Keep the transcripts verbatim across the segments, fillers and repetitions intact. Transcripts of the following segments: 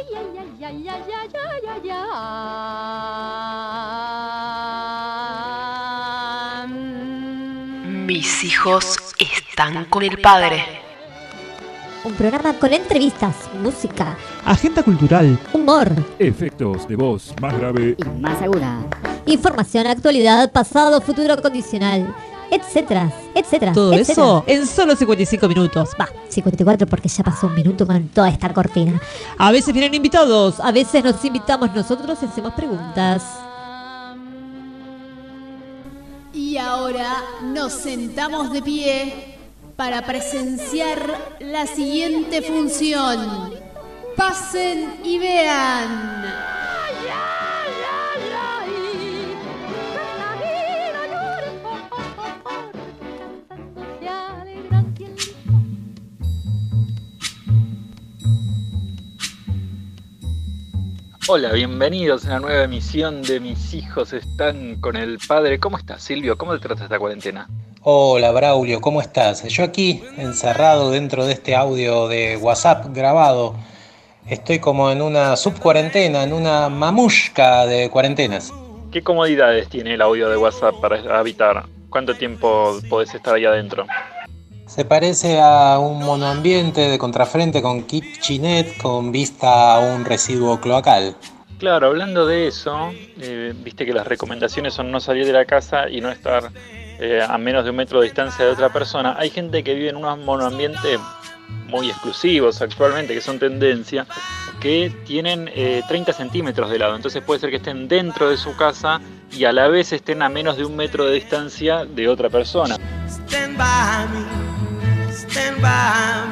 Mis hijos están con el padre. Un programa con entrevistas, música, agenda cultural, humor, efectos de voz más grave y más aguda, información, actualidad, pasado, futuro, condicional, etcétera, etcétera. Todo etcétera. eso en solo cincuenta y cinco minutos. Va, cincuenta y cuatro porque ya pasó un minuto con toda esta cortina. A veces vienen invitados, A veces nos invitamos nosotros y hacemos preguntas. Y ahora nos sentamos de pie para presenciar la siguiente función. Pasen y vean. Hola, bienvenidos a una nueva emisión de Mis hijos están con el padre. ¿Cómo estás, Silvio? ¿Cómo te trata esta cuarentena? Hola, Braulio, ¿cómo estás? Yo aquí, encerrado dentro de este audio de WhatsApp grabado. Estoy como en una subcuarentena, en una mamushka de cuarentenas. ¿Qué comodidades tiene el audio de WhatsApp para habitar? ¿Cuánto tiempo podés estar ahí adentro? Se parece a un monoambiente de contrafrente con kitchenette con vista a un residuo cloacal. Claro, hablando de eso, eh, viste que las recomendaciones son no salir de la casa y no estar eh, a menos de un metro de distancia de otra persona. Hay gente que vive en unos monoambientes muy exclusivos actualmente, que son tendencia, que tienen eh, treinta centímetros de lado. Entonces puede ser que estén dentro de su casa y a la vez estén a menos de un metro de distancia de otra persona. Stand by me, stand by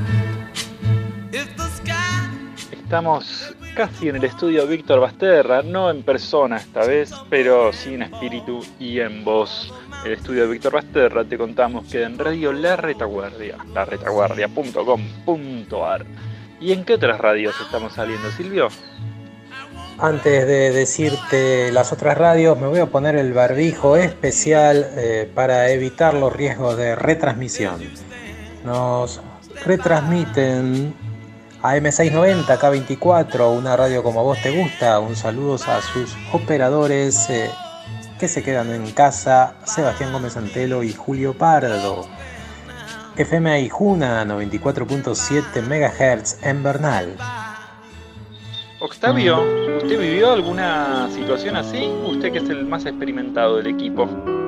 me. If the sky... Estamos casi en el estudio Víctor Basterra, no en persona esta vez, pero sí en espíritu y en voz. El estudio de Víctor Basterra, te contamos que en Radio La Retaguardia, la retaguardia punto com punto a r. ¿Y en qué otras radios estamos saliendo, Silvio? Antes de decirte las otras radios, me voy a poner el barbijo especial eh, para evitar los riesgos de retransmisión. Nos retransmiten A M seiscientos noventa, K veinticuatro, una radio como a vos te gusta. Un saludo a sus operadores eh, que se quedan en casa, Sebastián Gómez Antelo y Julio Pardo. F M Aijuna, noventa y cuatro punto siete megahertz en Bernal. Octavio, ¿usted vivió alguna situación así? Usted que es el más experimentado del equipo.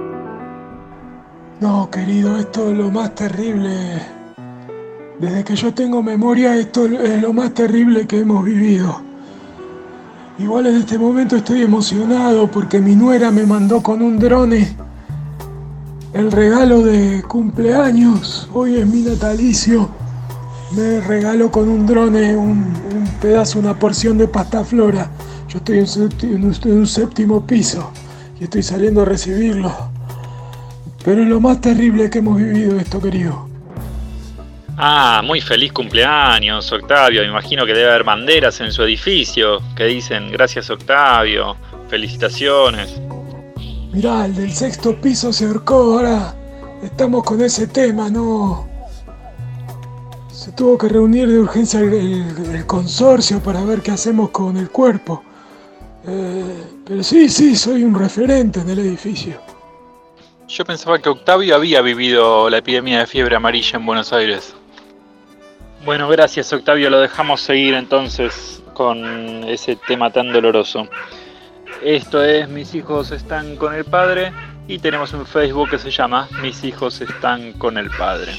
No, querido, esto es lo más terrible. Desde que yo tengo memoria, esto es lo más terrible que hemos vivido. Igual en este momento estoy emocionado porque mi nuera me mandó con un drone el regalo de cumpleaños. Hoy es mi natalicio. Me regaló con un drone un, un pedazo, una porción de pasta flora. Yo estoy en, séptimo, en un séptimo piso y estoy saliendo a recibirlo. Pero es lo más terrible que hemos vivido esto, querido. Ah, muy feliz cumpleaños, Octavio. Me imagino que debe haber banderas en su edificio que dicen gracias, Octavio, felicitaciones. Mirá, el del sexto piso se ahorcó, ahora estamos con ese tema, ¿no? Se tuvo que reunir de urgencia el, el, el consorcio para ver qué hacemos con el cuerpo. Eh, pero sí, sí, soy un referente en el edificio. Yo pensaba que Octavio había vivido la epidemia de fiebre amarilla en Buenos Aires. Bueno, gracias, Octavio. Lo dejamos seguir entonces con ese tema tan doloroso. Esto es Mis hijos están con el padre y tenemos un Facebook que se llama Mis hijos están con el padre.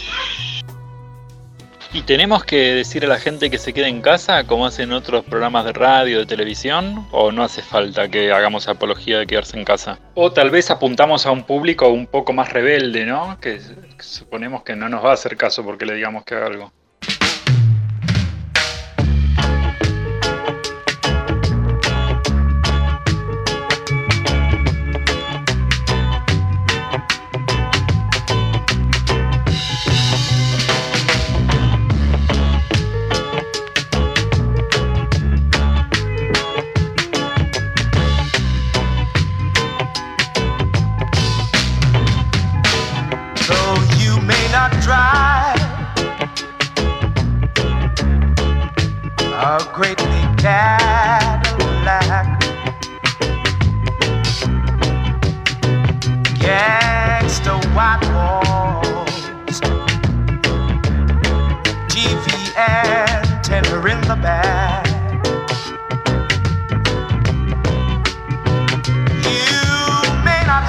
¿Y tenemos que decir a la gente que se quede en casa como hacen otros programas de radio, de televisión? ¿O no hace falta que hagamos apología de quedarse en casa? O tal vez apuntamos a un público un poco más rebelde, ¿no? Que suponemos que no nos va a hacer caso porque le digamos que haga algo. a great big Cadillac. Gangsta white walls, T V antenna in the back. You may not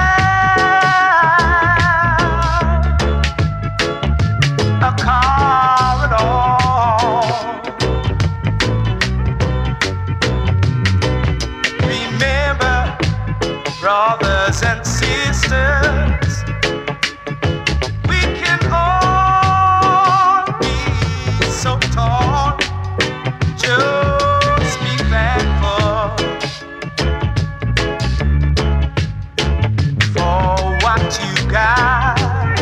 have a car at all. Remember, brothers and sisters, we can all be so tall. Just be thankful for what you got.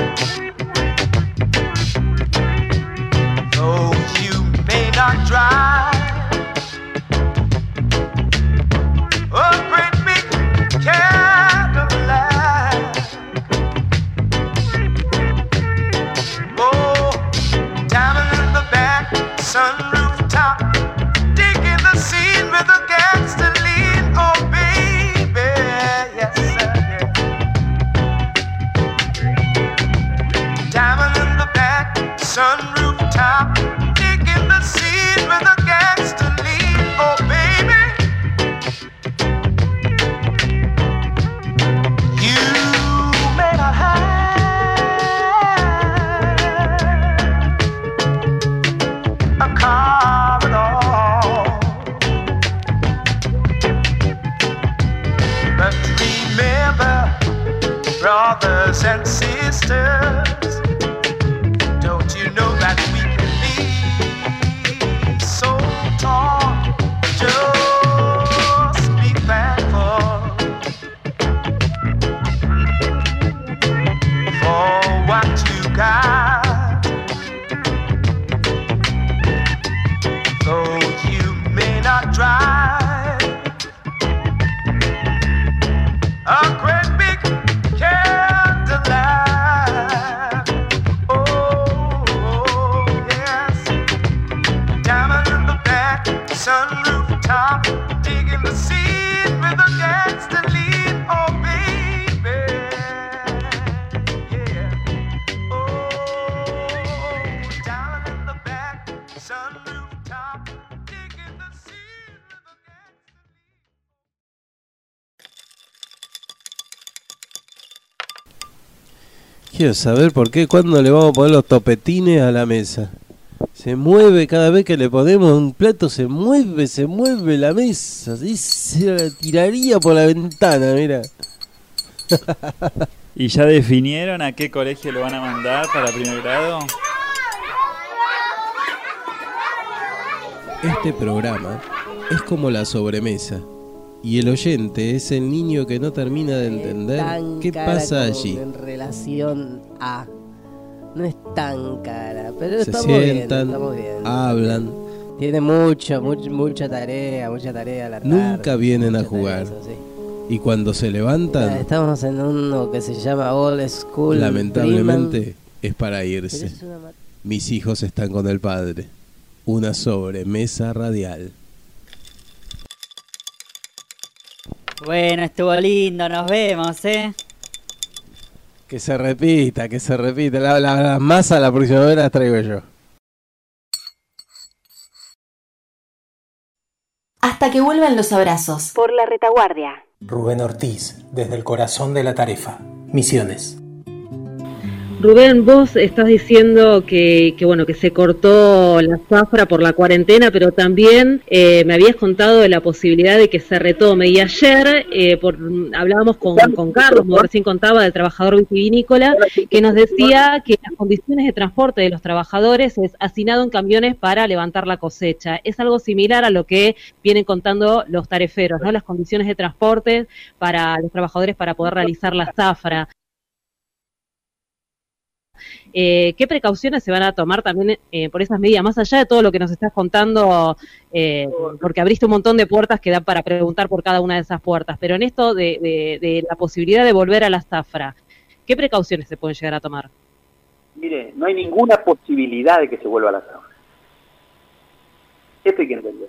Though you may not drive a great big Cadillac. Oh, diamond in the back, sunroof top, digging the scene with a gangster lean. Oh, baby, yes, sir, yeah. Diamond in the back, sunroof top, digging the scene with a gangster lean. Oh, baby, you may not have a car at all, but remember, brothers and sisters, don't you know that we can be so tall? Just be thankful for what you got. Though you may not drive a great big Cadillac. Oh, yes. Diamond in the back, sunroof top, digging the scene with a gangster lean. Oh, baby, yeah. Oh, diamond in the back, sunroof top, digging the scene with a gangster lean. Quiero saber por qué, cuándo le vamos a poner los topetines a la mesa. Se mueve cada vez que le ponemos un plato, se mueve, se mueve la mesa. Sí, se la tiraría por la ventana, mira. ¿Y ya definieron a qué colegio lo van a mandar para primer grado? Este programa es como la sobremesa. Y el oyente es el niño que no termina de entender Tan qué cara pasa como allí. En relación a... No es tan cara, pero Se estamos bien, sientan, estamos bien. hablan, Tiene mucho, mucho, mucha tarea, mucha tarea a la tarde. nunca vienen a mucha jugar. tarea, eso sí. Y cuando se levantan, Estamos en uno que se llama Old School. lamentablemente Freeman. es para Pero irse. es una mat- Mis hijos están con el padre. Una sobremesa radial. Bueno, estuvo lindo, nos vemos, ¿eh? Que se repita, que se repita. La, la, la masa la próxima vez la traigo yo. Hasta que vuelvan los abrazos. Por la retaguardia. Rubén Ortiz, desde el corazón de la Tarefa, Misiones. Rubén, vos estás diciendo que, que bueno que se cortó la zafra por la cuarentena, pero también eh, me habías contado de la posibilidad de que se retome. Y ayer eh, por, hablábamos con, con Carlos, como recién contaba, del trabajador vitivinícola, que nos decía que las condiciones de transporte de los trabajadores es hacinado en camiones para levantar la cosecha. Es algo similar a lo que vienen contando los tareferos, ¿no? Las condiciones de transporte para los trabajadores para poder realizar la zafra. Eh, ¿Qué precauciones se van a tomar también eh, por esas medidas, más allá de todo lo que nos estás contando, eh, porque abriste un montón de puertas que dan para preguntar por cada una de esas puertas, pero en esto de, de, de la posibilidad de volver a la zafra, ¿qué precauciones se pueden llegar a tomar? Mire, no hay ninguna posibilidad de que se vuelva a la zafra. Esto hay que entender.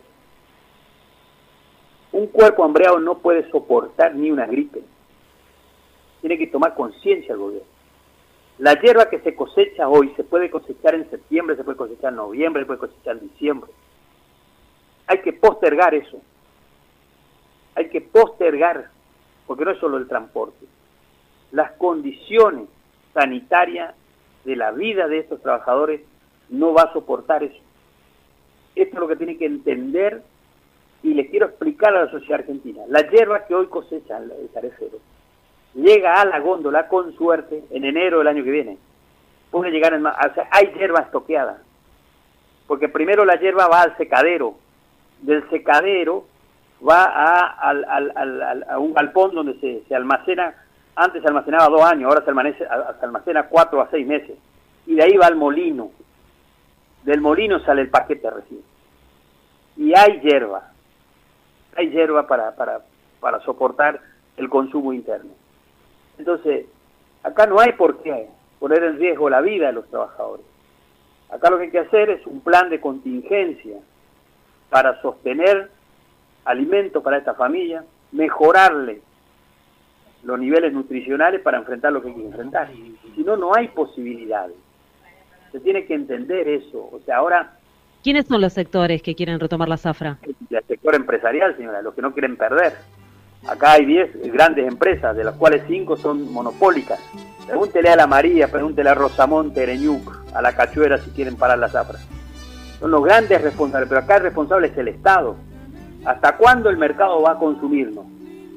Un cuerpo hambreado no puede soportar ni una gripe. Tiene que tomar conciencia el gobierno. La hierba que se cosecha hoy se puede cosechar en septiembre, se puede cosechar en noviembre, se puede cosechar en diciembre. Hay que postergar eso. Hay que postergar, porque no es solo el transporte. Las condiciones sanitarias de la vida de estos trabajadores no va a soportar eso. Esto es lo que tiene que entender y les quiero explicar a la sociedad argentina. La hierba que hoy cosecha el carecero llega a la góndola con suerte en enero del año que viene. Puede llegar en, o sea, hay hierba estoqueada, porque primero la hierba va al secadero, del secadero va a, al, al, al, a un galpón donde se, se almacena. Antes se almacenaba dos años, ahora se almacena, se almacena cuatro a seis meses, y de ahí va al molino. Del molino sale el paquete recién. Y hay hierba, hay hierba para, para, para soportar el consumo interno. Entonces, acá no hay por qué poner en riesgo la vida de los trabajadores. Acá lo que hay que hacer es un plan de contingencia para sostener alimentos para esta familia, mejorarle los niveles nutricionales para enfrentar lo que hay que enfrentar. Si no, no hay posibilidades. Se tiene que entender eso. O sea, ahora... ¿Quiénes son los sectores que quieren retomar la zafra? El sector empresarial, señora, los que no quieren perder. Acá hay diez grandes empresas, de las cuales cinco son monopólicas. Pregúntele a la María, pregúntele a Rosamonte, Ereñuc, a la Cachuera si quieren parar la zafra. Son los grandes responsables, pero acá el responsable es el Estado. ¿Hasta cuándo el mercado va a consumirnos?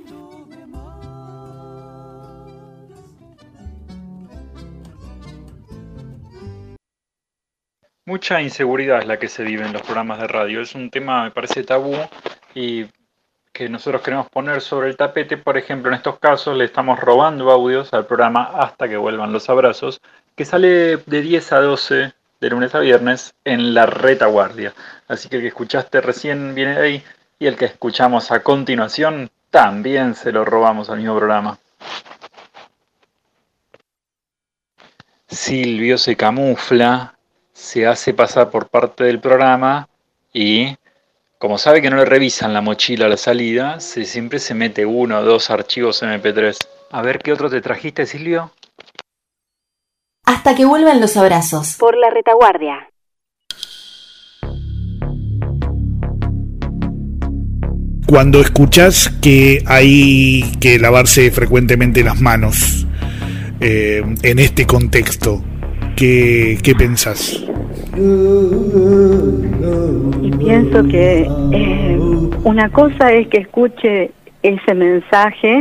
Mucha inseguridad es la que se vive en los programas de radio. Es un tema, me parece, tabú y que nosotros queremos poner sobre el tapete. Por ejemplo, en estos casos le estamos robando audios al programa Hasta que vuelvan los abrazos, que sale de diez a doce de lunes a viernes en la retaguardia. Así que el que escuchaste recién viene de ahí y el que escuchamos a continuación también se lo robamos al mismo programa. Silvio se camufla, se hace pasar por parte del programa y, como sabe que no le revisan la mochila a la salida, se, siempre se mete uno o dos archivos eme pe tres. A ver, ¿qué otro te trajiste, Silvio? Hasta que vuelvan los abrazos. Por la retaguardia. Cuando escuchás que hay que lavarse frecuentemente las manos eh, en este contexto, ¿qué, qué pensás? Y pienso que eh, una cosa es que escuche ese mensaje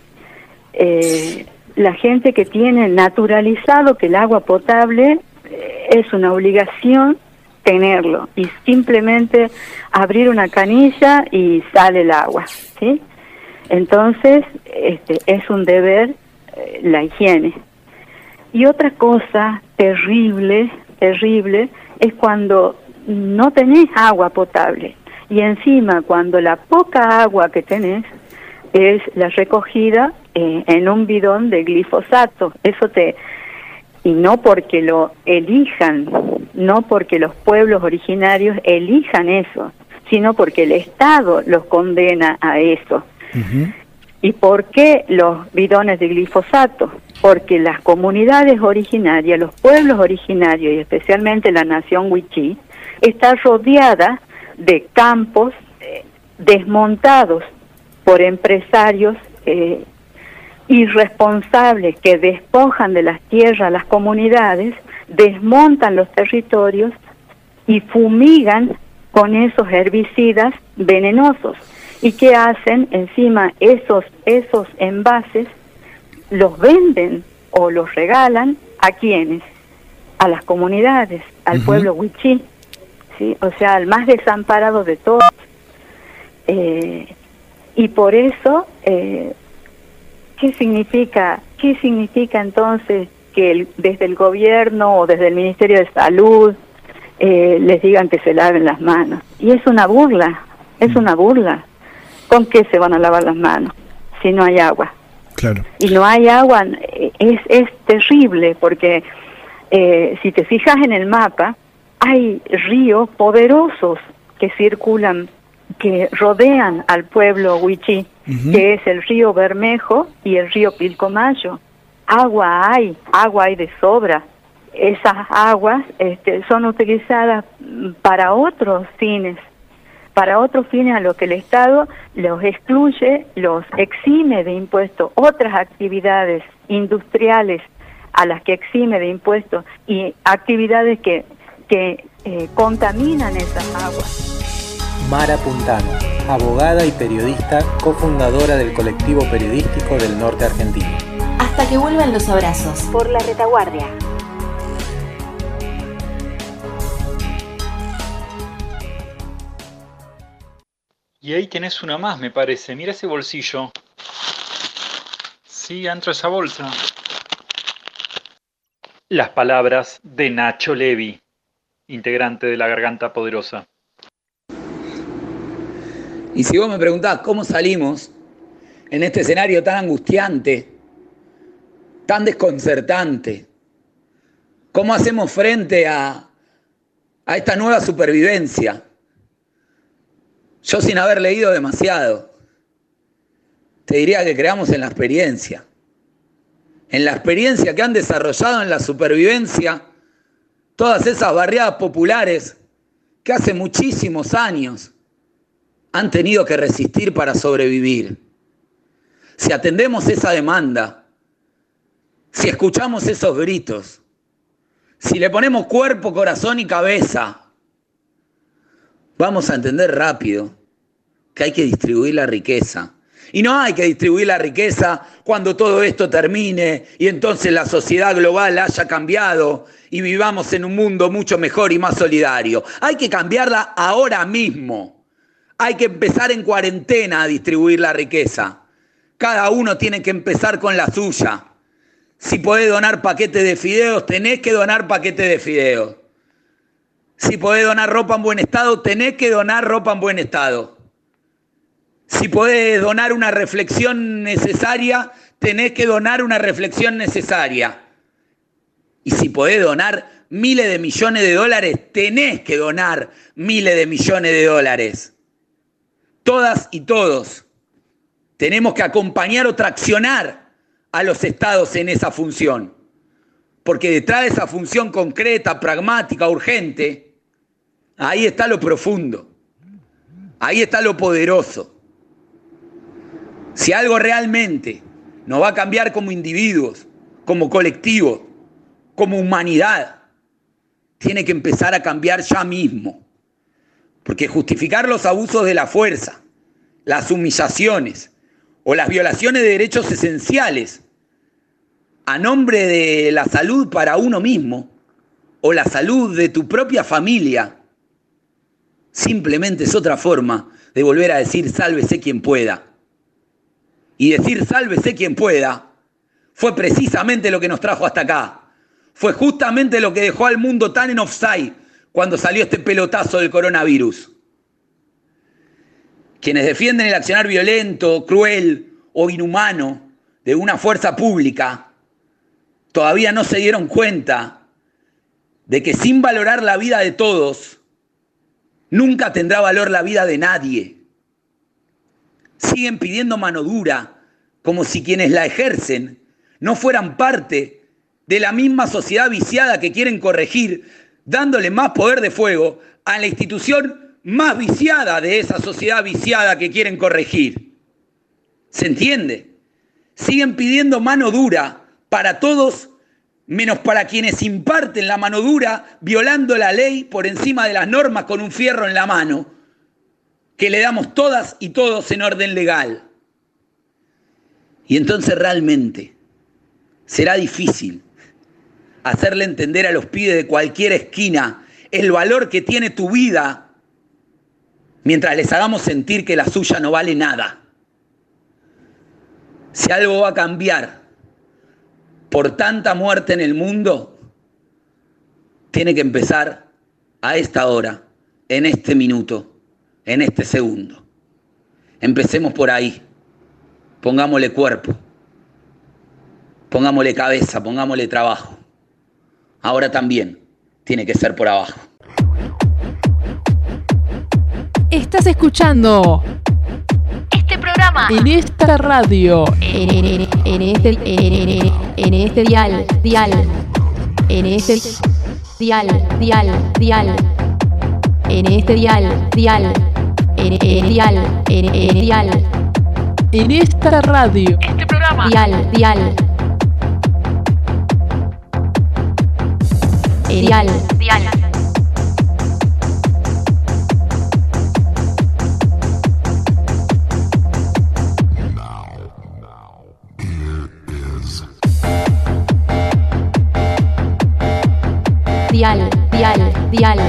eh, la gente que tiene naturalizado que el agua potable eh, es una obligación tenerlo y simplemente abrir una canilla y sale el agua, ¿sí? Entonces este, es un deber eh, la higiene. Y otra cosa terrible, terrible, es cuando no tenés agua potable y encima cuando la poca agua que tenés es la recogida eh, en un bidón de glifosato. Eso te... Y no porque lo elijan, no porque los pueblos originarios elijan eso, sino porque el Estado los condena a eso. Uh-huh. ¿Y por qué los bidones de glifosato? Porque las comunidades originarias, los pueblos originarios y especialmente la nación Wichí, está rodeada de campos eh, desmontados por empresarios eh, irresponsables que despojan de las tierras a las comunidades, desmontan los territorios y fumigan con esos herbicidas venenosos. ¿Y qué hacen? Encima esos, esos envases los venden o los regalan a quienes, a las comunidades, al uh-huh. pueblo Wichí, ¿sí? O sea, al más desamparado de todos. Eh, y por eso, eh, ¿qué significa, qué significa entonces que el, desde el gobierno o desde el Ministerio de Salud eh, les digan que se laven las manos? Y es una burla, es una burla. ¿Con qué se van a lavar las manos si no hay agua? Claro. Y no hay agua, es, es terrible porque eh, si te fijas en el mapa, hay ríos poderosos que circulan, que rodean al pueblo Wichí, Ujú. que es el río Bermejo y el río Pilcomayo. Agua hay, agua hay de sobra. Esas aguas este, son utilizadas para otros fines, para otros fines a los que el Estado los excluye, los exime de impuestos, otras actividades industriales a las que exime de impuestos y actividades que, que eh, contaminan esas aguas. Mara Puntano, abogada y periodista, cofundadora del colectivo periodístico del norte argentino. Hasta que vuelvan los abrazos. Por la retaguardia. Y ahí tenés una más, me parece. Mira ese bolsillo. Sí, adentro de esa bolsa. Las palabras de Nacho Levi, integrante de La Garganta Poderosa. Y si vos me preguntás cómo salimos en este escenario tan angustiante, tan desconcertante, cómo hacemos frente a, a esta nueva supervivencia, yo sin haber leído demasiado, te diría que creamos en la experiencia, en la experiencia que han desarrollado en la supervivencia todas esas barriadas populares que hace muchísimos años han tenido que resistir para sobrevivir. Si atendemos esa demanda, si escuchamos esos gritos, si le ponemos cuerpo, corazón y cabeza, vamos a entender rápido que hay que distribuir la riqueza. Y no hay que distribuir la riqueza cuando todo esto termine y entonces la sociedad global haya cambiado y vivamos en un mundo mucho mejor y más solidario. Hay que cambiarla ahora mismo. Hay que empezar en cuarentena a distribuir la riqueza. Cada uno tiene que empezar con la suya. Si podés donar paquetes de fideos, tenés que donar paquetes de fideos. Si podés donar ropa en buen estado, tenés que donar ropa en buen estado. Si podés donar una reflexión necesaria, tenés que donar una reflexión necesaria. Y si podés donar miles de millones de dólares, tenés que donar miles de millones de dólares. Todas y todos tenemos que acompañar o traccionar a los estados en esa función. Porque detrás de esa función concreta, pragmática, urgente, ahí está lo profundo. Ahí está lo poderoso. Si algo realmente nos va a cambiar como individuos, como colectivos, como humanidad, tiene que empezar a cambiar ya mismo. Porque justificar los abusos de la fuerza, las humillaciones o las violaciones de derechos esenciales a nombre de la salud para uno mismo o la salud de tu propia familia, simplemente es otra forma de volver a decir sálvese quien pueda. Y decir sálvese quien pueda fue precisamente lo que nos trajo hasta acá. Fue justamente lo que dejó al mundo tan en offside cuando salió este pelotazo del coronavirus. Quienes defienden el accionar violento, cruel o inhumano de una fuerza pública todavía no se dieron cuenta de que sin valorar la vida de todos, nunca tendrá valor la vida de nadie. Siguen pidiendo mano dura, como si quienes la ejercen no fueran parte de la misma sociedad viciada que quieren corregir, dándole más poder de fuego a la institución más viciada de esa sociedad viciada que quieren corregir. ¿Se entiende? Siguen pidiendo mano dura para todos, menos para quienes imparten la mano dura, violando la ley por encima de las normas con un fierro en la mano, que le damos todas y todos en orden legal. Y entonces realmente será difícil hacerle entender a los pibes de cualquier esquina el valor que tiene tu vida mientras les hagamos sentir que la suya no vale nada. Si algo va a cambiar por tanta muerte en el mundo, tiene que empezar a esta hora, en este minuto, en este segundo. Empecemos por ahí. Pongámosle cuerpo, pongámosle cabeza, pongámosle trabajo. Ahora también tiene que ser por abajo. Estás escuchando este programa en esta radio, En, en- en- en este, en, en- en este dial, dial, en este dial, dial, dial, en este dial, dial, en, en dial, en, en dial, en esta radio, este programa dial, dial, en dial, dial. dial, dial, dial.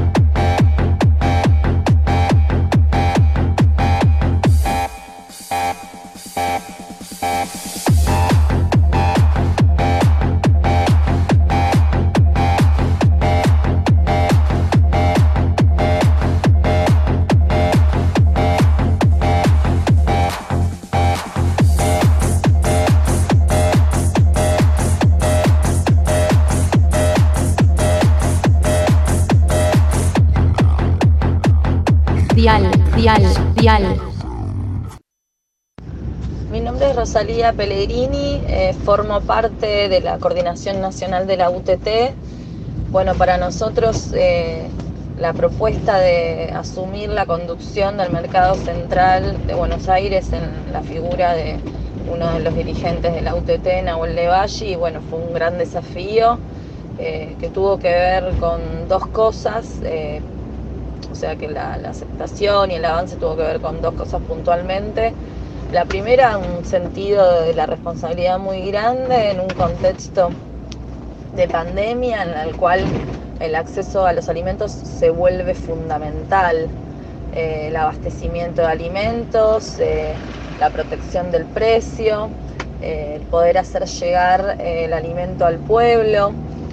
Dial, dial, dial. Mi nombre es Rosalía Pellegrini, eh, formo parte de la Coordinación Nacional de la U T T. Bueno, para nosotros eh, la propuesta de asumir la conducción del mercado central de Buenos Aires en la figura de uno de los dirigentes de la U T T, Nahuel Levalli, bueno, fue un gran desafío eh, que tuvo que ver con dos cosas. Eh, O sea que la, la aceptación y el avance tuvo que ver con dos cosas puntualmente. La primera, un sentido de la responsabilidad muy grande en un contexto de pandemia en el cual el acceso a los alimentos se vuelve fundamental. Eh, el abastecimiento de alimentos, eh, la protección del precio, eh, el poder hacer llegar eh, el alimento al pueblo.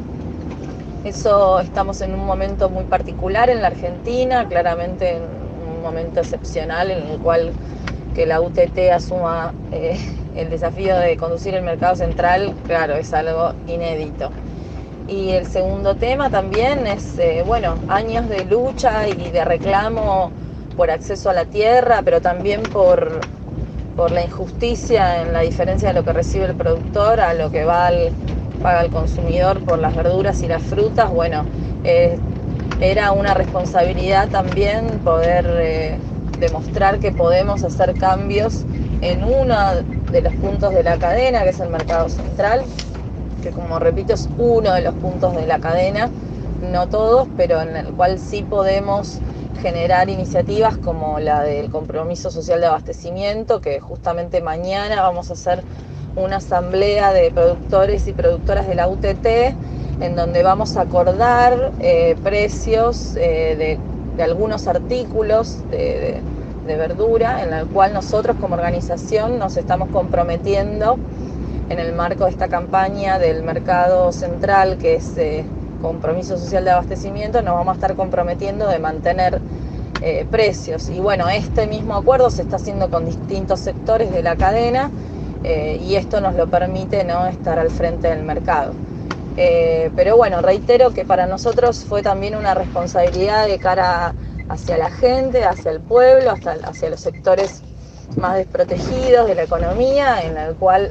Eso estamos en un momento muy particular en la Argentina, claramente en un momento excepcional en el cual que la U T T asuma eh, el desafío de conducir el mercado central, claro, es algo inédito. Y el segundo tema también es, eh, bueno, años de lucha y de reclamo por acceso a la tierra, pero también por, por la injusticia en la diferencia de lo que recibe el productor a lo que va al paga el consumidor por las verduras y las frutas. Bueno, eh, era una responsabilidad también poder eh, demostrar que podemos hacer cambios en uno de los puntos de la cadena, que es el mercado central, que como repito es uno de los puntos de la cadena, no todos, pero en el cual sí podemos generar iniciativas como la del compromiso social de abastecimiento, que justamente mañana vamos a hacer una asamblea de productores y productoras de la U T T en donde vamos a acordar eh, precios eh, de, de algunos artículos de, de, de verdura, en el cual nosotros como organización nos estamos comprometiendo en el marco de esta campaña del mercado central, que es eh, compromiso social de abastecimiento, nos vamos a estar comprometiendo de mantener eh, precios. Y bueno, este mismo acuerdo se está haciendo con distintos sectores de la cadena. Eh, y esto nos lo permite, ¿no?, estar al frente del mercado. Eh, pero bueno, reitero que para nosotros fue también una responsabilidad de cara hacia la gente, hacia el pueblo, hasta, hacia los sectores más desprotegidos de la economía, en el cual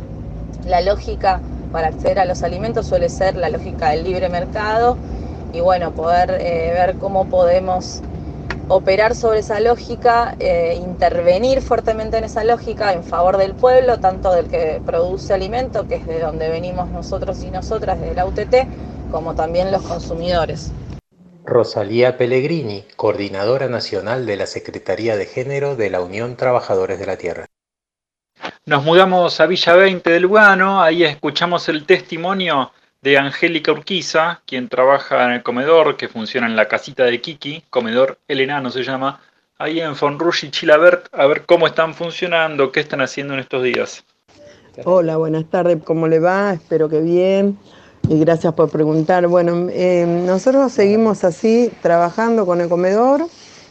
la lógica para acceder a los alimentos suele ser la lógica del libre mercado y bueno, poder eh, ver cómo podemos operar sobre esa lógica, eh, intervenir fuertemente en esa lógica en favor del pueblo, tanto del que produce alimento, que es de donde venimos nosotros y nosotras, de la U T T, como también los consumidores. Rosalía Pellegrini, Coordinadora Nacional de la Secretaría de Género de la Unión Trabajadores de la Tierra. Nos mudamos a Villa veinte de Lugano, ahí escuchamos el testimonio de Angélica Urquiza, quien trabaja en el comedor que funciona en la casita de Kiki, comedor El Enano se llama, ahí en Fonrush y Chilabert, a ver cómo están funcionando, qué están haciendo en estos días. Hola, buenas tardes, ¿cómo le va? Espero que bien y gracias por preguntar. Bueno, eh, nosotros seguimos así trabajando con el comedor,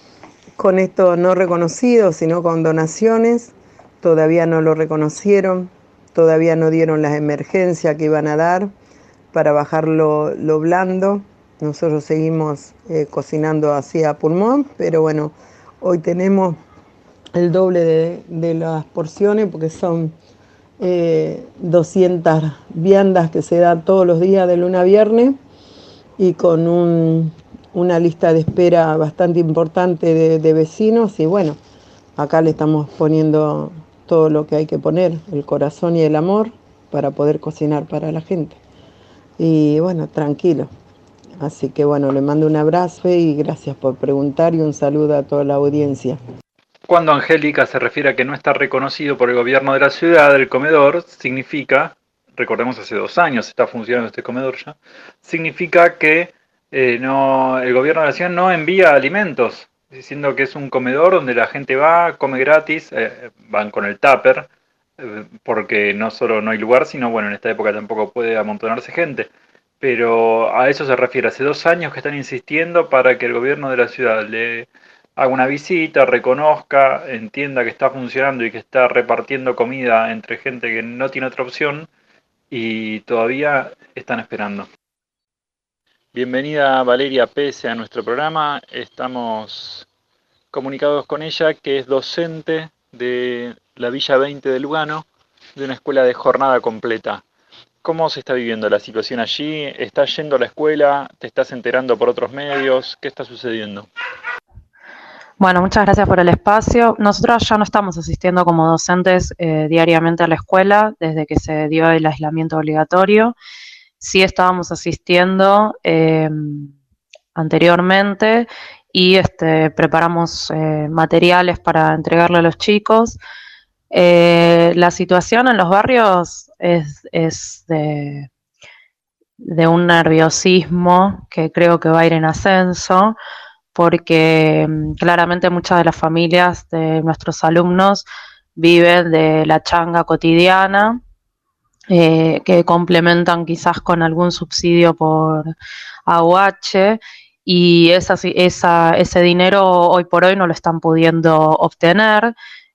con esto no reconocido, sino con donaciones, todavía no lo reconocieron, todavía no dieron las emergencias que iban a dar para bajar lo, lo blando. Nosotros seguimos eh, cocinando así a pulmón, pero bueno, Hoy tenemos el doble de, de las porciones porque son eh, doscientas viandas que se dan todos los días de lunes a viernes y con un, una lista de espera bastante importante de, de vecinos y bueno, acá le estamos poniendo todo lo que hay que poner, el corazón y el amor para poder cocinar para la gente. Y bueno, tranquilo. Así que bueno, le mando un abrazo y gracias por preguntar y un saludo a toda la audiencia. Cuando Angélica se refiere a que no está reconocido por el gobierno de la ciudad, el comedor, significa, recordemos hace dos años está funcionando este comedor ya, significa que eh, no, el gobierno de la ciudad no envía alimentos, diciendo que es un comedor donde la gente va, come gratis, eh, van con el tupper, eh, porque no solo no hay lugar, sino bueno, en esta época tampoco puede amontonarse gente. Pero a eso se refiere, hace dos años que están insistiendo para que el gobierno de la ciudad le haga una visita, reconozca, entienda que está funcionando y que está repartiendo comida entre gente que no tiene otra opción y todavía están esperando. Bienvenida Valeria Pese a nuestro programa, estamos comunicados con ella que es docente de la Villa veinte de Lugano, de una escuela de jornada completa. ¿Cómo se está viviendo la situación allí? ¿Estás yendo a la escuela? ¿Te estás enterando por otros medios? ¿Qué está sucediendo? Bueno, muchas gracias por el espacio. Nosotros ya no estamos asistiendo como docentes eh, diariamente a la escuela desde que se dio el aislamiento obligatorio. Sí estábamos asistiendo eh, anteriormente y este, preparamos eh, materiales para entregarle a los chicos. Eh, la situación en los barrios es, es de, de un nerviosismo que creo que va a ir en ascenso, porque claramente muchas de las familias de nuestros alumnos viven de la changa cotidiana, eh, que complementan quizás con algún subsidio por A U H, y esa, esa, ese dinero hoy por hoy no lo están pudiendo obtener.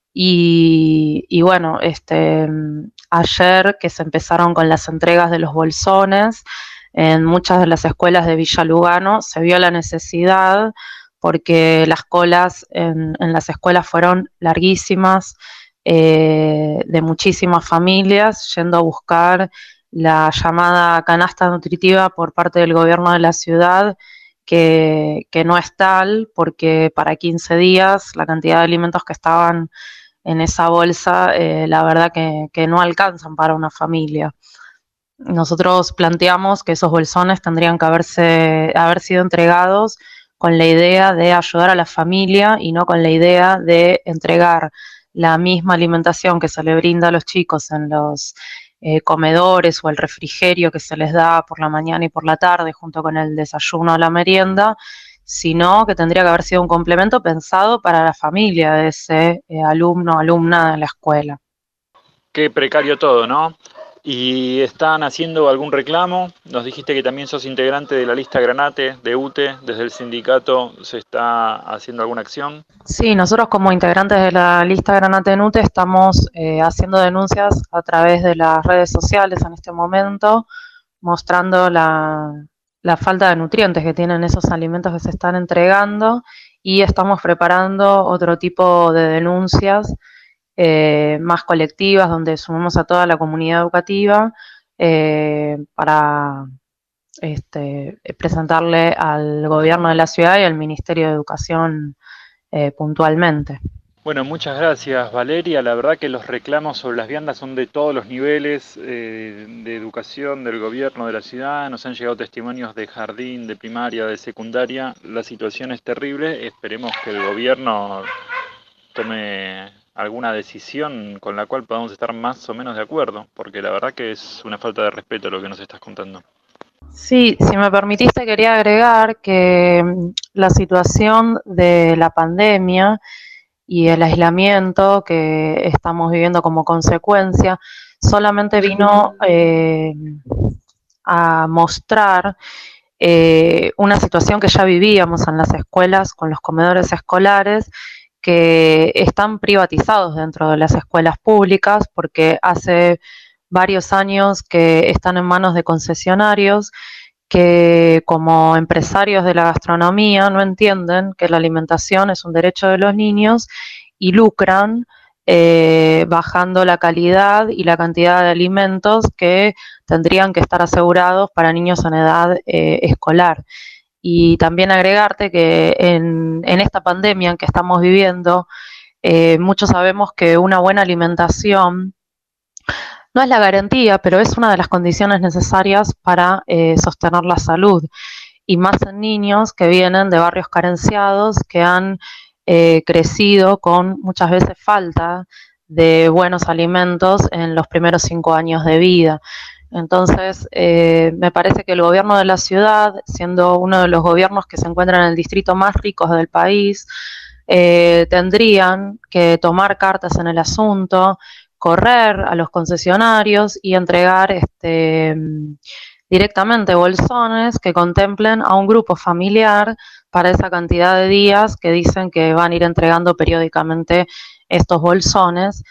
Y, y bueno, este, ayer que se empezaron con las entregas de los bolsones, en muchas de las escuelas de Villa Lugano se vio la necesidad porque las colas en, en las escuelas fueron larguísimas, eh, de muchísimas familias yendo a buscar la llamada canasta nutritiva por parte del gobierno de la ciudad, que, que no es tal, porque para quince días la cantidad de alimentos que estaban en esa bolsa, eh, la verdad que, que no alcanzan para una familia. Nosotros planteamos que esos bolsones tendrían que haberse, haber sido entregados con la idea de ayudar a la familia y no con la idea de entregar la misma alimentación que se le brinda a los chicos en los eh, comedores o el refrigerio que se les da por la mañana y por la tarde junto con el desayuno o la merienda, sino que tendría que haber sido un complemento pensado para la familia de ese eh, alumno o alumna de la escuela. Qué precario todo, ¿no? ¿Y están haciendo algún reclamo? Nos dijiste que también sos integrante de la lista Granate de U T E, desde el sindicato se está haciendo alguna acción. Sí, nosotros como integrantes de la lista Granate en U T E estamos eh, haciendo denuncias a través de las redes sociales en este momento, mostrando la, la falta de nutrientes que tienen esos alimentos que se están entregando, y estamos preparando otro tipo de denuncias Eh, más colectivas, donde sumamos a toda la comunidad educativa eh, para este, presentarle al gobierno de la ciudad y al Ministerio de Educación eh, puntualmente. Bueno, muchas gracias Valeria. La verdad que los reclamos sobre las viandas son de todos los niveles eh, de educación del gobierno de la ciudad. Nos han llegado testimonios de jardín, de primaria, de secundaria. La situación es terrible. Esperemos que el gobierno tome alguna decisión con la cual podamos estar más o menos de acuerdo, porque la verdad que es una falta de respeto lo que nos estás contando. Sí, si me permitiste quería agregar que la situación de la pandemia y el aislamiento que estamos viviendo como consecuencia solamente vino eh, a mostrar eh, una situación que ya vivíamos en las escuelas con los comedores escolares, que están privatizados dentro de las escuelas públicas, porque hace varios años que están en manos de concesionarios que como empresarios de la gastronomía no entienden que la alimentación es un derecho de los niños y lucran eh, bajando la calidad y la cantidad de alimentos que tendrían que estar asegurados para niños en edad eh, escolar. Y también agregarte que en, en esta pandemia en que estamos viviendo, eh, muchos sabemos que una buena alimentación no es la garantía, pero es una de las condiciones necesarias para eh, sostener la salud. Y más en niños que vienen de barrios carenciados, que han eh, crecido con muchas veces falta de buenos alimentos en los primeros cinco años de vida. Entonces, eh, me parece que el gobierno de la ciudad, siendo uno de los gobiernos que se encuentran en el distrito más rico del país, eh, tendrían que tomar cartas en el asunto, correr a los concesionarios y entregar este, directamente bolsones que contemplen a un grupo familiar para esa cantidad de días que dicen que van a ir entregando periódicamente estos bolsones.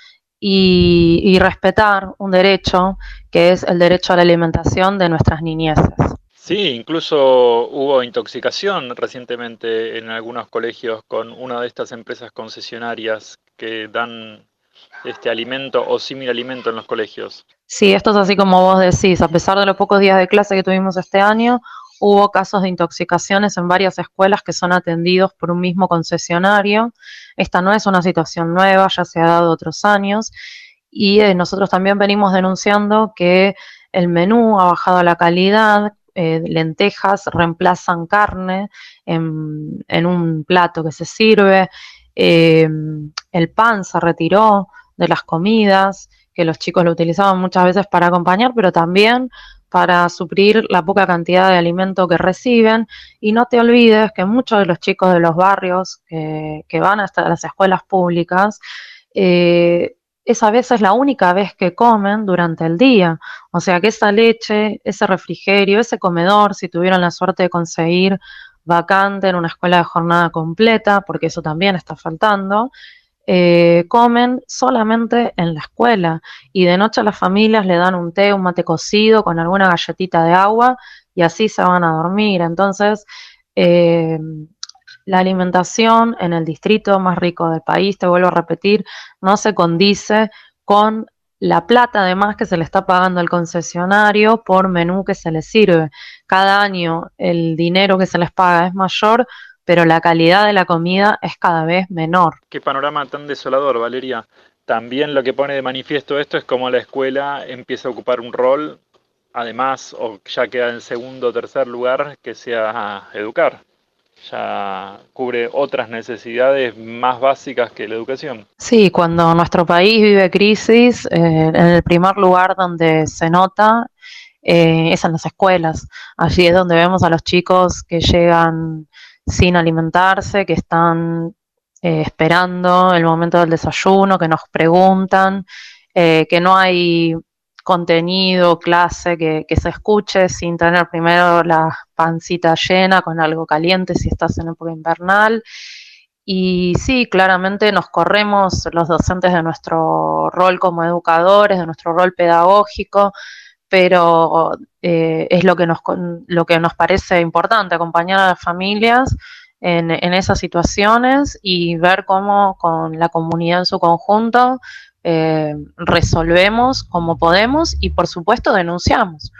Y, y respetar un derecho que es el derecho a la alimentación de nuestras niñeces. Sí, incluso hubo intoxicación recientemente en algunos colegios con una de estas empresas concesionarias que dan este alimento o similar alimento en los colegios. Sí, esto es así como vos decís, a pesar de los pocos días de clase que tuvimos este año, hubo casos de intoxicaciones en varias escuelas que son atendidos por un mismo concesionario. Esta no es una situación nueva, ya se ha dado otros años, y eh, nosotros también venimos denunciando que el menú ha bajado la calidad, eh, lentejas reemplazan carne en, en un plato que se sirve, eh, el pan se retiró de las comidas, que los chicos lo utilizaban muchas veces para acompañar, pero también para suplir la poca cantidad de alimento que reciben. Y no te olvides que muchos de los chicos de los barrios que, que van hasta las escuelas públicas, eh, esa vez es la única vez que comen durante el día. O sea que esa leche, ese refrigerio, ese comedor, si tuvieron la suerte de conseguir vacante en una escuela de jornada completa, porque eso también está faltando, Eh, comen solamente en la escuela y de noche a las familias le dan un té, un mate cocido con alguna galletita de agua y así se van a dormir. Entonces, eh, la alimentación en el distrito más rico del país, te vuelvo a repetir, no se condice con la plata además que se le está pagando al concesionario por menú que se les sirve. Cada año el dinero que se les paga es mayor, pero la calidad de la comida es cada vez menor. Qué panorama tan desolador, Valeria. También lo que pone de manifiesto esto es cómo la escuela empieza a ocupar un rol, además, o ya queda en segundo o tercer lugar, que sea educar. Ya cubre otras necesidades más básicas que la educación. Sí, cuando nuestro país vive crisis, eh, en el primer lugar donde se nota eh, es en las escuelas. Allí es donde vemos a los chicos que llegan sin alimentarse, que están eh, esperando el momento del desayuno, que nos preguntan, eh, que no hay contenido, clase que, que se escuche sin tener primero la pancita llena con algo caliente si estás en época invernal. Y sí, claramente nos corremos los docentes de nuestro rol como educadores, de nuestro rol pedagógico, pero eh, es lo que, nos, lo que nos parece importante, acompañar a las familias en, en esas situaciones y ver cómo con la comunidad en su conjunto eh, resolvemos como podemos y por supuesto denunciamos,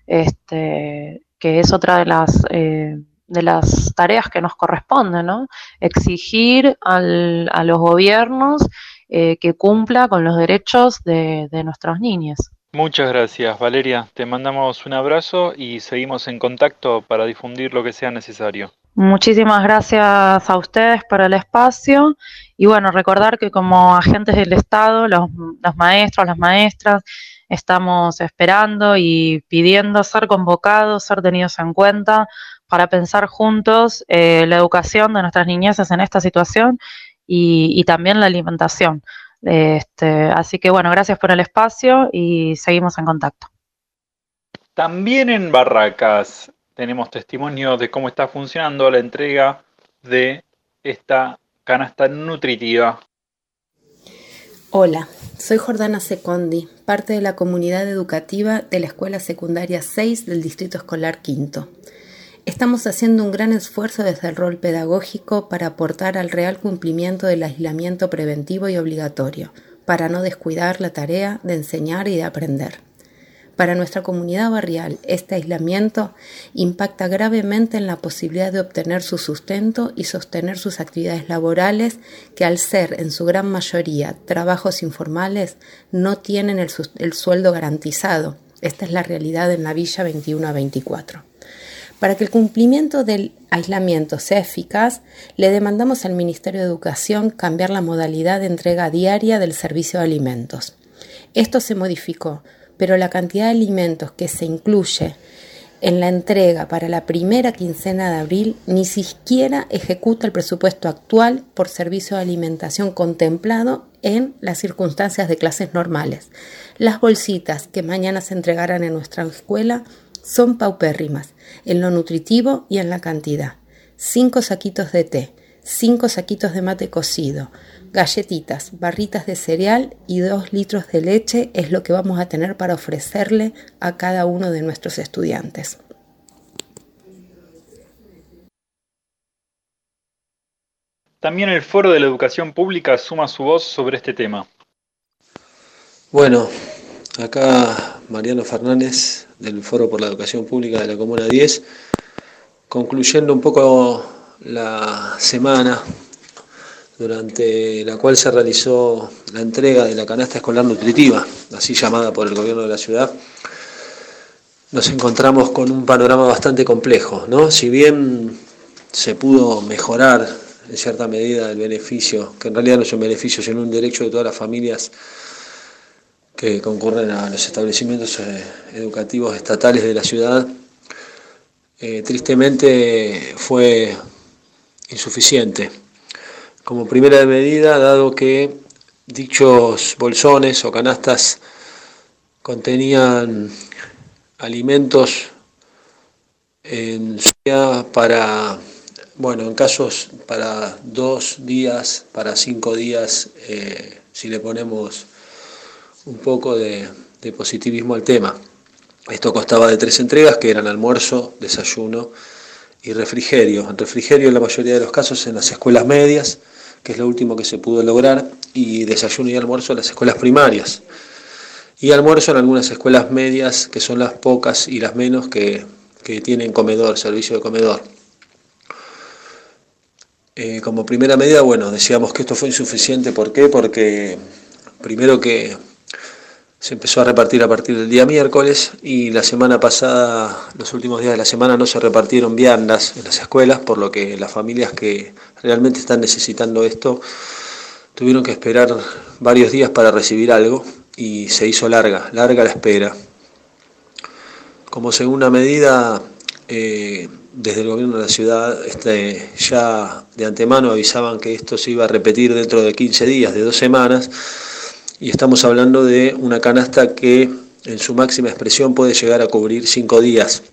este, que es otra de las, eh, de las tareas que nos corresponden, ¿no? Exigir al, a los gobiernos eh, que cumpla con los derechos de, de nuestros niños. Muchas gracias, Valeria. Te mandamos un abrazo y seguimos en contacto para difundir lo que sea necesario. Muchísimas gracias a ustedes por el espacio y bueno, recordar que como agentes del Estado, los, los maestros, las maestras, estamos esperando y pidiendo ser convocados, ser tenidos en cuenta para pensar juntos eh, la educación de nuestras niñeces en esta situación y, y también la alimentación. Este, así que bueno, gracias por el espacio y seguimos en contacto. También en Barracas tenemos testimonio de cómo está funcionando la entrega de esta canasta nutritiva. Hola, Soy Jordana Secondi, parte de la comunidad educativa de la Escuela Secundaria seis del Distrito Escolar Quinto. Estamos haciendo un gran esfuerzo desde el rol pedagógico para aportar al real cumplimiento del aislamiento preventivo y obligatorio, para no descuidar la tarea de enseñar y de aprender. Para nuestra comunidad barrial, este aislamiento impacta gravemente en la posibilidad de obtener su sustento y sostener sus actividades laborales que, al ser en su gran mayoría trabajos informales, no tienen el, el sueldo garantizado. Esta es la realidad en la Villa veintiuno a veinticuatro. Para que el cumplimiento del aislamiento sea eficaz, le demandamos al Ministerio de Educación cambiar la modalidad de entrega diaria del servicio de alimentos. Esto se modificó, pero la cantidad de alimentos que se incluye en la entrega para la primera quincena de abril ni siquiera ejecuta el presupuesto actual por servicio de alimentación contemplado en las circunstancias de clases normales. Las bolsitas que mañana se entregarán en nuestra escuela son paupérrimas en lo nutritivo y en la cantidad. Cinco saquitos de té, cinco saquitos de mate cocido, galletitas, barritas de cereal y dos litros de leche es lo que vamos a tener para ofrecerle a cada uno de nuestros estudiantes. También el Foro de la Educación Pública suma su voz sobre este tema. Bueno, acá Mariano Fernández del Foro por la Educación Pública de la Comuna diez, concluyendo un poco la semana durante la cual se realizó la entrega de la canasta escolar nutritiva, así llamada por el gobierno de la ciudad. Nos encontramos con un panorama bastante complejo, ¿no? Si bien se pudo mejorar en cierta medida el beneficio, que en realidad no es un beneficio, sino un derecho de todas las familias que concurren a los establecimientos eh, educativos estatales de la ciudad, eh, tristemente fue insuficiente. Como primera medida, dado que dichos bolsones o canastas contenían alimentos en para, bueno, en casos para dos días, para cinco días, eh, si le ponemos un poco de, de positivismo al tema. Esto constaba de tres entregas que eran almuerzo, desayuno y refrigerio. El refrigerio en la mayoría de los casos en las escuelas medias, que es lo último que se pudo lograr, y desayuno y almuerzo en las escuelas primarias. Y almuerzo en algunas escuelas medias, que son las pocas y las menos que, que tienen comedor, servicio de comedor. Eh, como primera medida, bueno, decíamos que esto fue insuficiente. ¿Por qué? Porque primero que se empezó a repartir a partir del día miércoles y la semana pasada, los últimos días de la semana, no se repartieron viandas en las escuelas, por lo que las familias que realmente están necesitando esto tuvieron que esperar varios días para recibir algo y se hizo larga, larga la espera. Como segunda medida, eh, desde el gobierno de la ciudad este, ya de antemano avisaban que esto se iba a repetir dentro de quince días, de dos semanas, y estamos hablando de una canasta que en su máxima expresión puede llegar a cubrir cinco días,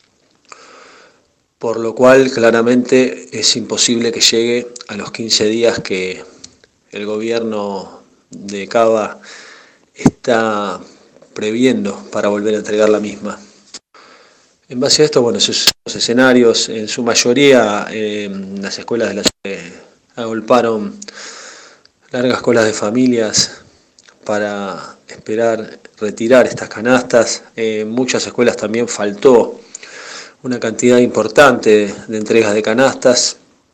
por lo cual claramente es imposible que llegue a los quince días que el gobierno de Cava está previendo para volver a entregar la misma. En base a esto, bueno, esos escenarios, en su mayoría, eh, las escuelas de la ciudad agolparon largas colas de familias para esperar retirar estas canastas. En eh, muchas escuelas también faltó una cantidad importante de, de entregas de canastas.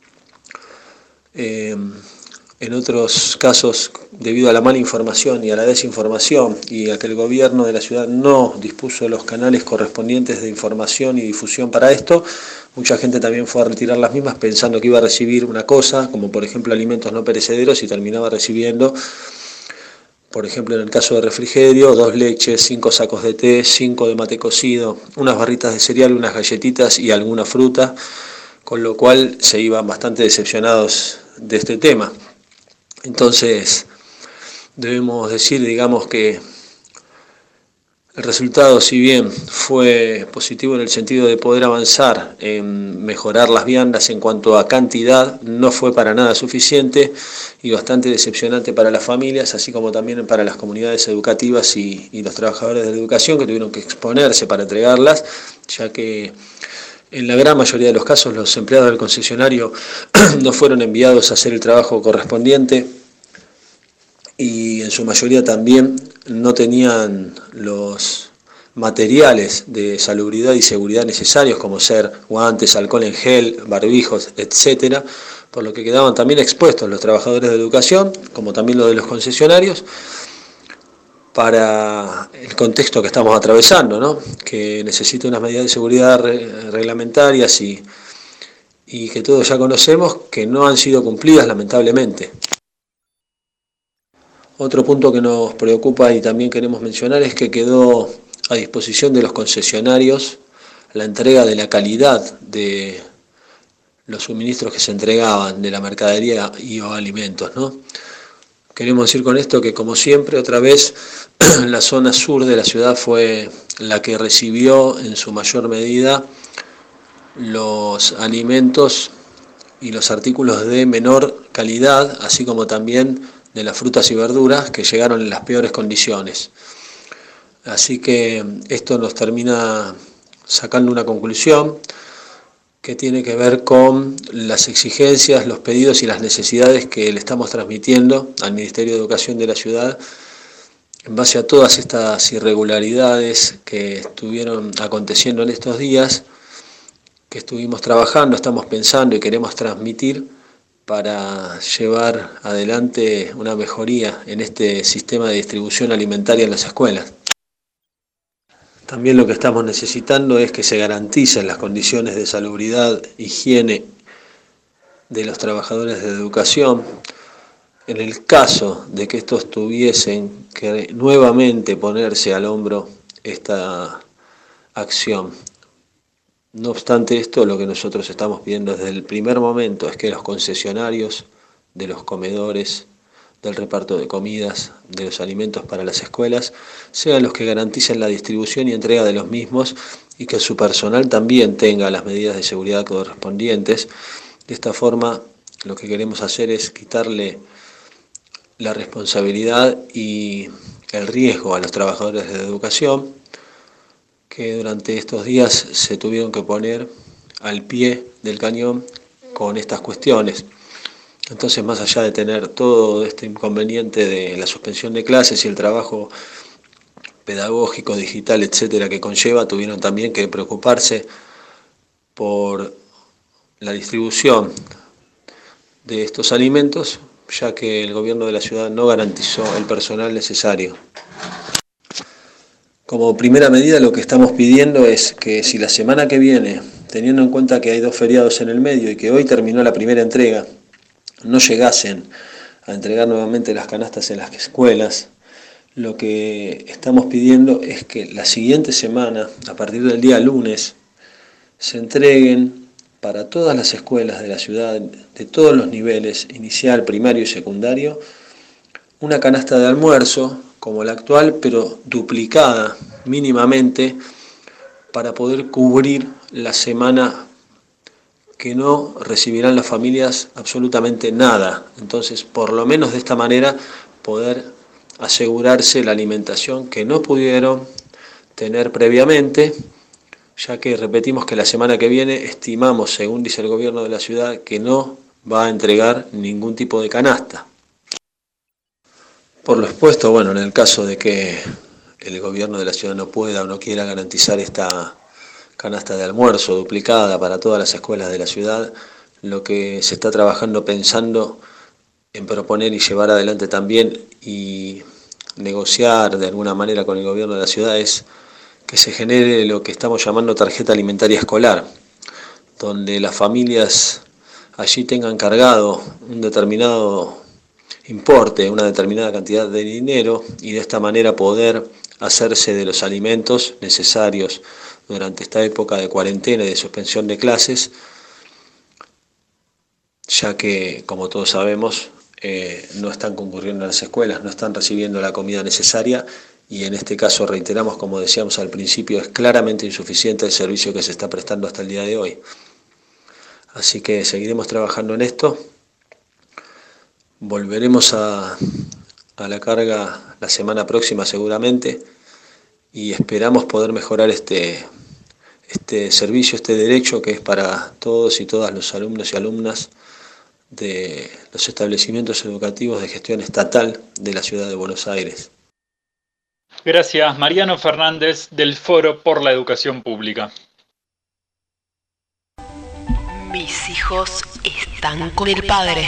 Eh, en otros casos, debido a la mala información y a la desinformación y a que el gobierno de la ciudad no dispuso de los canales correspondientes de información y difusión para esto, mucha gente también fue a retirar las mismas pensando que iba a recibir una cosa, como por ejemplo alimentos no perecederos, y terminaba recibiendo, por ejemplo, en el caso de refrigerio, dos leches, cinco sacos de té, cinco de mate cocido, unas barritas de cereal, unas galletitas y alguna fruta, con lo cual se iban bastante decepcionados de este tema. Entonces, debemos decir, digamos, que El resultado, si bien fue positivo en el sentido de poder avanzar en mejorar las viandas en cuanto a cantidad, no fue para nada suficiente y bastante decepcionante para las familias, así como también para las comunidades educativas y, y los trabajadores de la educación que tuvieron que exponerse para entregarlas, ya que en la gran mayoría de los casos los empleados del concesionario no fueron enviados a hacer el trabajo correspondiente y en su mayoría también no tenían los materiales de salubridad y seguridad necesarios, como ser guantes, alcohol en gel, barbijos, etcétera, por lo que quedaban también expuestos los trabajadores de educación, como también los de los concesionarios, para el contexto que estamos atravesando, ¿no? Que necesita unas medidas de seguridad re- reglamentarias y, y que todos ya conocemos que no han sido cumplidas lamentablemente. Otro punto que nos preocupa y también queremos mencionar es que quedó a disposición de los concesionarios la entrega de la calidad de los suministros que se entregaban de la mercadería y o alimentos, ¿no? Queremos decir con esto que, como siempre, otra vez la zona sur de la ciudad fue la que recibió en su mayor medida los alimentos y los artículos de menor calidad, así como también de las frutas y verduras que llegaron en las peores condiciones. Así que esto nos termina sacando una conclusión que tiene que ver con las exigencias, los pedidos y las necesidades que le estamos transmitiendo al Ministerio de Educación de la ciudad en base a todas estas irregularidades que estuvieron aconteciendo en estos días, que estuvimos trabajando, estamos pensando y queremos transmitir para llevar adelante una mejoría en este sistema de distribución alimentaria en las escuelas. También lo que estamos necesitando es que se garanticen las condiciones de salubridad, higiene de los trabajadores de educación. En el caso de que estos tuviesen que nuevamente ponerse al hombro esta acción. No obstante esto, lo que nosotros estamos pidiendo desde el primer momento es que los concesionarios de los comedores, del reparto de comidas, de los alimentos para las escuelas, sean los que garanticen la distribución y entrega de los mismos y que su personal también tenga las medidas de seguridad correspondientes. De esta forma, lo que queremos hacer es quitarle la responsabilidad y el riesgo a los trabajadores de educación, que durante estos días se tuvieron que poner al pie del cañón con estas cuestiones. Entonces, más allá de tener todo este inconveniente de la suspensión de clases y el trabajo pedagógico, digital, etcétera, que conlleva, tuvieron también que preocuparse por la distribución de estos alimentos, ya que el gobierno de la ciudad no garantizó el personal necesario. Como primera medida, lo que estamos pidiendo es que si la semana que viene, teniendo en cuenta que hay dos feriados en el medio y que hoy terminó la primera entrega, no llegasen a entregar nuevamente las canastas en las escuelas, lo que estamos pidiendo es que la siguiente semana, a partir del día lunes, se entreguen para todas las escuelas de la ciudad, de todos los niveles, inicial, primario y secundario, una canasta de almuerzo, como la actual, pero duplicada mínimamente para poder cubrir la semana que no recibirán las familias absolutamente nada. Entonces, por lo menos de esta manera, poder asegurarse la alimentación que no pudieron tener previamente, ya que repetimos que la semana que viene estimamos, según dice el gobierno de la ciudad, que no va a entregar ningún tipo de canasta. Por lo expuesto, bueno, en el caso de que el gobierno de la ciudad no pueda o no quiera garantizar esta canasta de almuerzo duplicada para todas las escuelas de la ciudad, lo que se está trabajando pensando en proponer y llevar adelante también y negociar de alguna manera con el gobierno de la ciudad es que se genere lo que estamos llamando tarjeta alimentaria escolar, donde las familias allí tengan cargado un determinado importe, una determinada cantidad de dinero y de esta manera poder hacerse de los alimentos necesarios durante esta época de cuarentena y de suspensión de clases, ya que, como todos sabemos, eh, no están concurriendo a las escuelas, no están recibiendo la comida necesaria y en este caso reiteramos, como decíamos al principio, es claramente insuficiente el servicio que se está prestando hasta el día de hoy. Así que seguiremos trabajando en esto, volveremos a, a la carga la semana próxima seguramente y esperamos poder mejorar este, este servicio, este derecho que es para todos y todas los alumnos y alumnas de los establecimientos educativos de gestión estatal de la Ciudad de Buenos Aires. Gracias, Mariano Fernández, del Foro por la Educación Pública. Mis hijos están con el padre.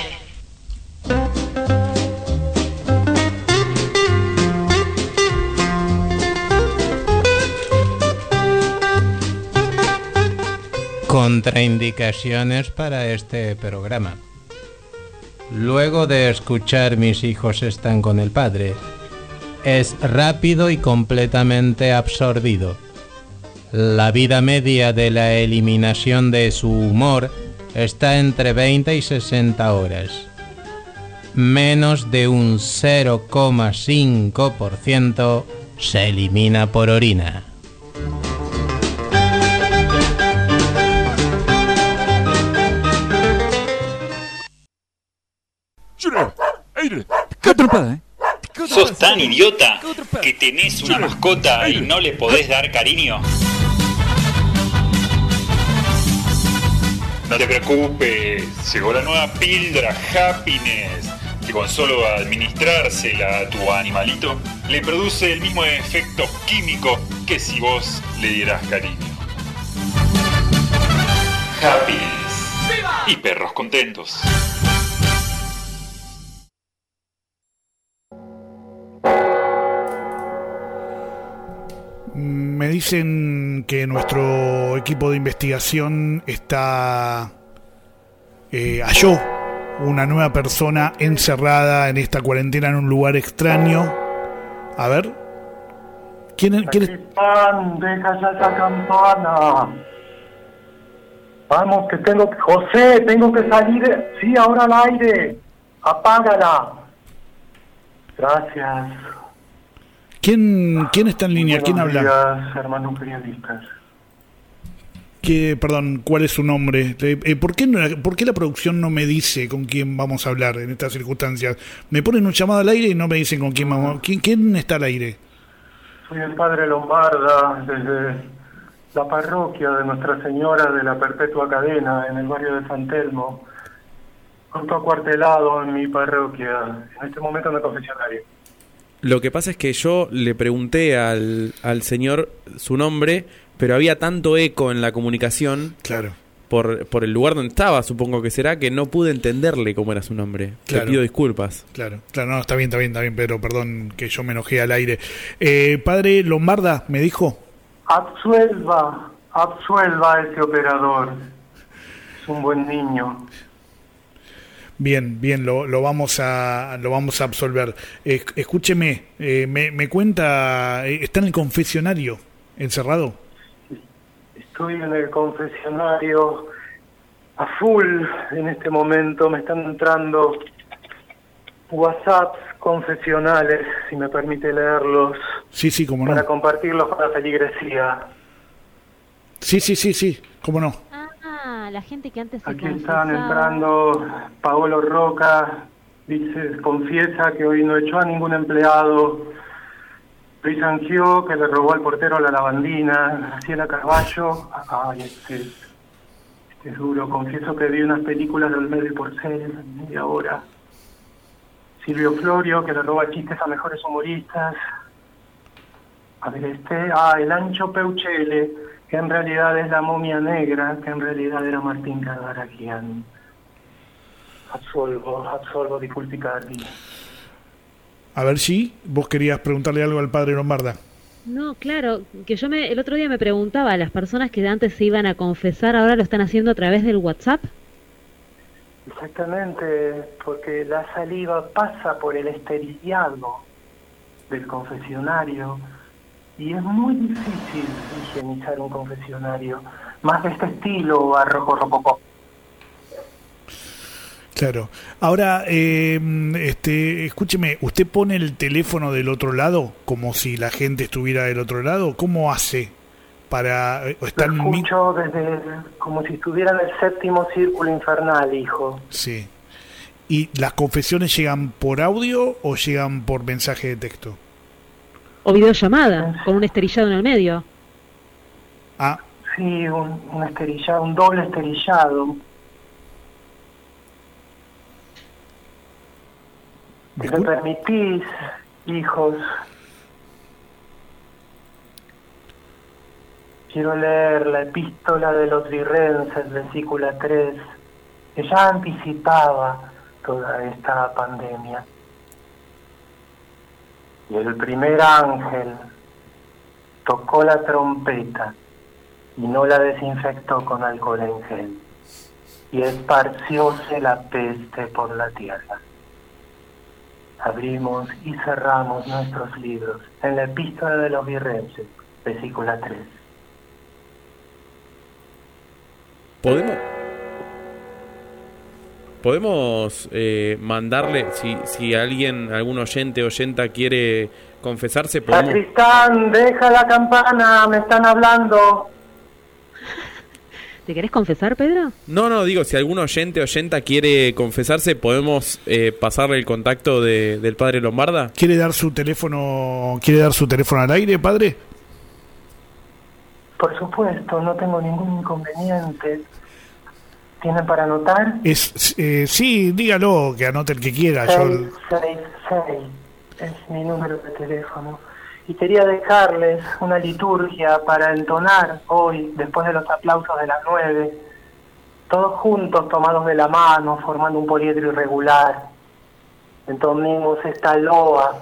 Contraindicaciones para este programa. Luego de escuchar Mis hijos están con el padre, es rápido y completamente absorbido. La vida media de la eliminación de su humor está entre veinte y sesenta horas. Menos de un cero coma cinco por ciento se elimina por orina. ¿Qué trompada, eh? ¿Sos tan idiota que tenés una mascota y no le podés dar cariño? No te preocupes, llegó la nueva píldora Happiness, que con solo administrársela a tu animalito, le produce el mismo efecto químico que si vos le dieras cariño. Happiness. ¡Viva! Y perros contentos. Me dicen que nuestro equipo de investigación está eh, halló una nueva persona encerrada en esta cuarentena en un lugar extraño. A ver, ¿quién, quién es? Pan, deja ya esa campana. Vamos, que tengo que... José, tengo que salir. Sí, ahora al aire. Apágala. Gracias. ¿Quién, quién está en línea? ¿Quién habla? Buenos días, hermanos periodistas. ¿Qué, perdón, ¿cuál es su nombre? Eh, ¿por, qué no, ¿Por qué la producción no me dice con quién vamos a hablar en estas circunstancias? Me ponen un llamado al aire y no me dicen con quién vamos. ¿Quién, quién está al aire? Soy el padre Lombarda, desde la parroquia de Nuestra Señora de la Perpetua Cadena, en el barrio de San Telmo. Justo acuartelado en mi parroquia, en este momento en el confesionario. Lo que pasa es que yo le pregunté al, al señor su nombre, pero había tanto eco en la comunicación, claro, por, por el lugar donde estaba, supongo que será, que no pude entenderle cómo era su nombre. Claro. Le pido disculpas. Claro, claro, no, está bien, está bien, está bien, pero perdón que yo me enojé al aire. Eh, padre Lombarda, me dijo. Absuelva, absuelva a ese operador. Es un buen niño. Bien, bien, lo, lo vamos a lo vamos a absolver. Eh, escúcheme, eh, me, me cuenta, eh, ¿está en el confesionario encerrado? Estoy en el confesionario a full en este momento. Me están entrando WhatsApps confesionales, si me permite leerlos. Sí, sí, cómo no. Para compartirlos con la feligresía. Sí, sí, sí, sí, cómo no. Ah, la gente que antes se Aquí confesaba. están entrando. Paolo Roca dice, confiesa que hoy no echó a ningún empleado. Luis Angio, que le robó al portero la lavandina. Graciela Carballo, ay, este, este es duro. Confieso que vi unas películas de Olmedo y Porcel en media hora. Silvio Florio, que le roba chistes a mejores humoristas. A ver, este, ah, el Ancho Peuchele, que en realidad es la momia negra, que en realidad era Martín Cardaraquian. Absolvo, absolvo, disculpicarli. A ver si vos querías preguntarle algo al padre Lombarda. No, claro, que yo me, el otro día me preguntaba, ¿las personas que antes se iban a confesar ahora lo están haciendo a través del WhatsApp? Exactamente, porque la saliva pasa por el esterillado del confesionario y es muy difícil higienizar un confesionario, más de este estilo barroco rococó. Claro. Ahora, eh, este, escúcheme, ¿usted pone el teléfono del otro lado como si la gente estuviera del otro lado? ¿Cómo hace para estar? Lo escucho desde como si estuviera en el séptimo círculo infernal, hijo. Sí. ¿Y las confesiones llegan por audio o llegan por mensaje de texto? O videollamada, con un esterillado en el medio. Ah. Sí, un, un esterillado, un doble esterillado. Si me permitís, hijos, quiero leer la epístola de los Virrenses, versículo tres, que ya anticipaba toda esta pandemia. Y el primer ángel tocó la trompeta y no la desinfectó con alcohol en gel, y esparcióse la peste por la tierra. Abrimos y cerramos nuestros libros en la epístola de los Virrenses, versículo tres. ¿Podemos, podemos eh, mandarle, si, si alguien, algún oyente o oyenta quiere confesarse, podemos... Sacristán, deja la campana, me están hablando. ¿Te querés confesar, Pedro? No, no, digo, si algún oyente o oyenta quiere confesarse, ¿podemos eh, pasarle el contacto de, del padre Lombarda? ¿Quiere dar su teléfono, quiere dar su teléfono al aire, padre? Por supuesto, no tengo ningún inconveniente. ¿Tienen para anotar? Es, eh, sí, dígalo, que anote el que quiera. seis seis seis es mi número de teléfono. Y quería dejarles una liturgia para entonar hoy, después de los aplausos de las nueve, todos juntos, tomados de la mano, formando un poliedro irregular. Entonemos esta loa.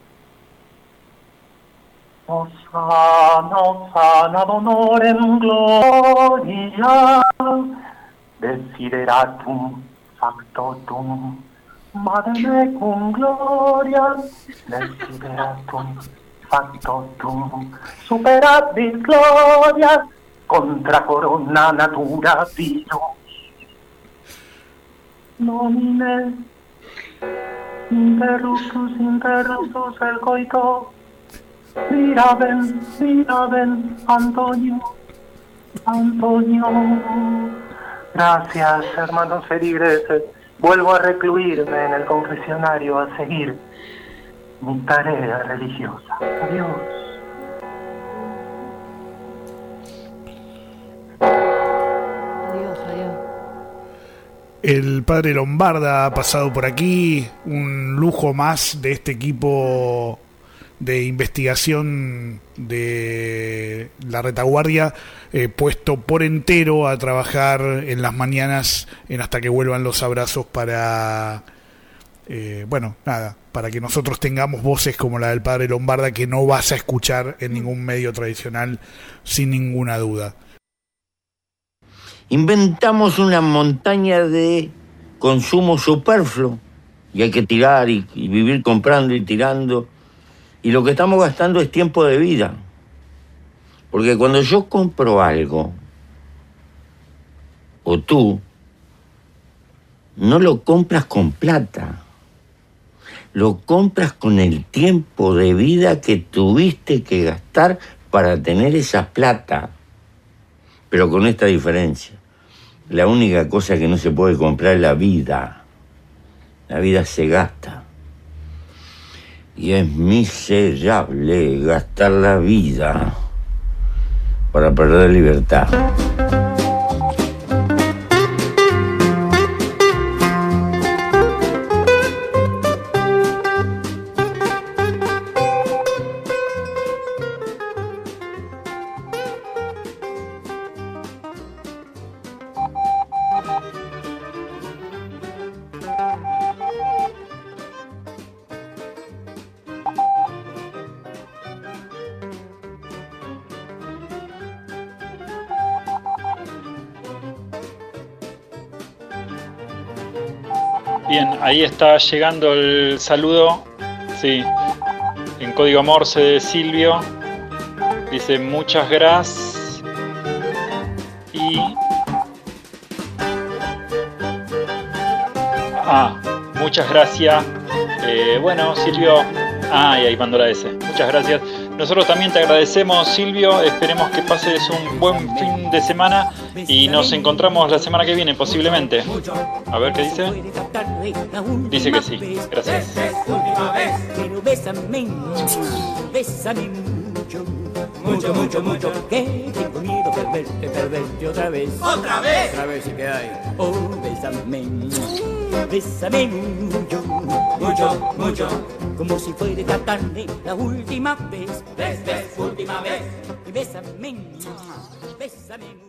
Osana, Osana, honorem gloria, desideratum factotum, madre cum gloria, desideratum factotum, superat vis gloria, contra corona natura virus. Nomine, interruptus, interruptus el coito, miraben, miraben, Antonio, Antonio. Gracias, hermanos feligreses. Vuelvo a recluirme en el confesionario a seguir mi tarea religiosa. Adiós. Adiós, adiós. El padre Lombarda ha pasado por aquí, un lujo más de este equipo de investigación de la retaguardia, eh, puesto por entero a trabajar en las mañanas en hasta que vuelvan los abrazos para, eh, bueno, nada, para que nosotros tengamos voces como la del padre Lombarda que no vas a escuchar en ningún medio tradicional, sin ninguna duda. Inventamos una montaña de consumo superfluo y hay que tirar y, y vivir comprando y tirando. Y lo que estamos gastando es tiempo de vida. Porque cuando yo compro algo, o tú, no lo compras con plata. Lo compras con el tiempo de vida que tuviste que gastar para tener esa plata. Pero con esta diferencia. La única cosa que no se puede comprar es la vida. La vida se gasta. Y es miserable gastar la vida para perder libertad. Bien, ahí está llegando el saludo, sí, en código Morse de Silvio. Dice muchas gracias y Ah, muchas gracias. Eh, bueno, Silvio. Ah, y ahí mandó la S. Muchas gracias. Nosotros también te agradecemos, Silvio. Esperemos que pases un buen fin de semana y nos encontramos la semana que viene, posiblemente. A ver qué dice. Dice que sí. Gracias. Mucho, mucho, mucho, que tengo miedo de perderte, perderte otra vez. ¿Otra vez? Otra vez, ¿y qué hay? Oh, bésame, bésame mucho, mucho, mucho, como si fuera esta tarde la última vez. Ves, ves, última vez. Y bésame, bésame mucho.